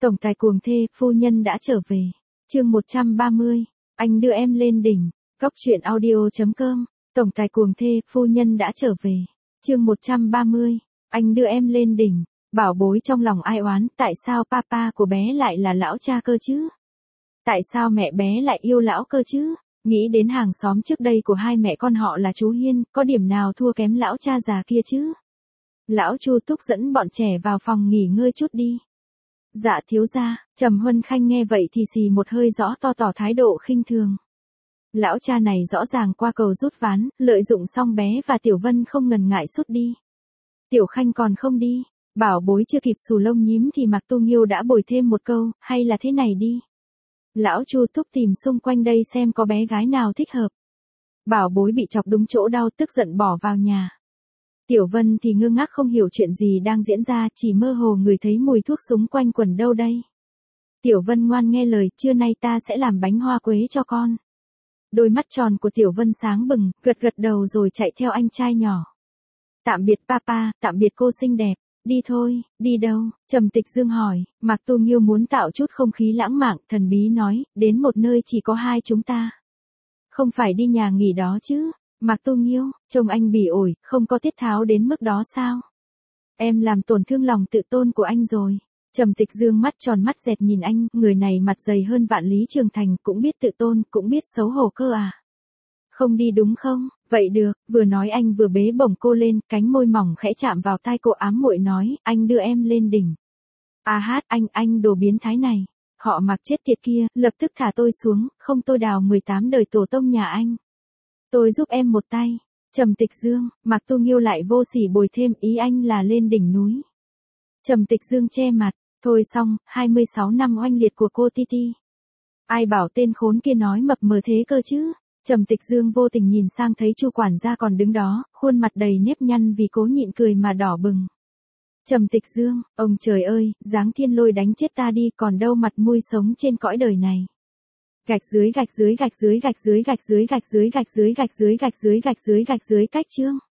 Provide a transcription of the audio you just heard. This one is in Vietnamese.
Tổng tài cuồng thê, phu nhân đã trở về. Chương 130, anh đưa em lên đỉnh. Góc truyện audio.com. Tổng tài cuồng thê, phu nhân đã trở về. Chương 130, anh đưa em lên đỉnh. Bảo bối trong lòng ai oán, tại sao papa của bé lại là lão cha cơ chứ? Tại sao mẹ bé lại yêu lão cơ chứ? Nghĩ đến hàng xóm trước đây của hai mẹ con họ là chú Hiên, có điểm nào thua kém lão cha già kia chứ? Lão Chu Túc dẫn bọn trẻ vào phòng nghỉ ngơi chút đi. Dạ thiếu gia. Trầm Huân Khanh nghe vậy thì xì một hơi rõ to tỏ thái độ khinh thường. Lão cha này rõ ràng qua cầu rút ván, lợi dụng xong bé và Tiểu Vân không ngần ngại sút đi. Tiểu Khanh còn không đi, bảo bối chưa kịp xù lông nhím thì Mạc Tu Nghiêu đã bồi thêm một câu, hay là thế này đi. Lão Chu Túc tìm xung quanh đây xem có bé gái nào thích hợp. Bảo bối bị chọc đúng chỗ đau tức giận bỏ vào nhà. Tiểu Vân thì ngơ ngác không hiểu chuyện gì đang diễn ra, chỉ mơ hồ ngửi thấy mùi thuốc súng quanh quẩn đâu đây. Tiểu Vân ngoan nghe lời, trưa nay ta sẽ làm bánh hoa quế cho con. Đôi mắt tròn của Tiểu Vân sáng bừng, gật gật đầu rồi chạy theo anh trai nhỏ. Tạm biệt papa, tạm biệt cô xinh đẹp, đi thôi, đi đâu? Trầm Tịch Dương hỏi. Mạc Tu Nghiêu muốn tạo chút không khí lãng mạn, thần bí nói, đến một nơi chỉ có hai chúng ta. Không phải đi nhà nghỉ đó chứ? Mạc Tu Nghiêu, trông anh bỉ ổi, không có tiết tháo đến mức đó sao? Em làm tổn thương lòng tự tôn của anh rồi. Trầm Tịch Dương mắt tròn mắt dẹt nhìn anh, người này mặt dày hơn vạn lý trường thành, cũng biết tự tôn, cũng biết xấu hổ cơ à. Không đi đúng không? Vậy được, vừa nói anh vừa bế bổng cô lên, cánh môi mỏng khẽ chạm vào tai cô ám muội nói, anh đưa em lên đỉnh. À hát, anh đồ biến thái này. Họ Mạc chết tiệt kia, lập tức thả tôi xuống, không tôi đào 18 đời tổ tông nhà anh. Tôi giúp em một tay. Trầm Tịch Dương, Mạc Tu Nghiêu lại vô sỉ bồi thêm, ý anh là lên đỉnh núi. Trầm Tịch Dương che mặt, thôi xong, 26 năm oanh liệt của cô Titi. Ai bảo tên khốn kia nói mập mờ thế cơ chứ? Trầm Tịch Dương vô tình nhìn sang thấy Chu quản gia còn đứng đó, khuôn mặt đầy nếp nhăn vì cố nhịn cười mà đỏ bừng. Trầm Tịch Dương, ông trời ơi, giáng thiên lôi đánh chết ta đi, còn đâu mặt mũi sống trên cõi đời này. Gạch dưới gạch dưới gạch dưới gạch dưới gạch dưới gạch dưới gạch dưới gạch dưới gạch dưới gạch dưới gạch dưới cách chương.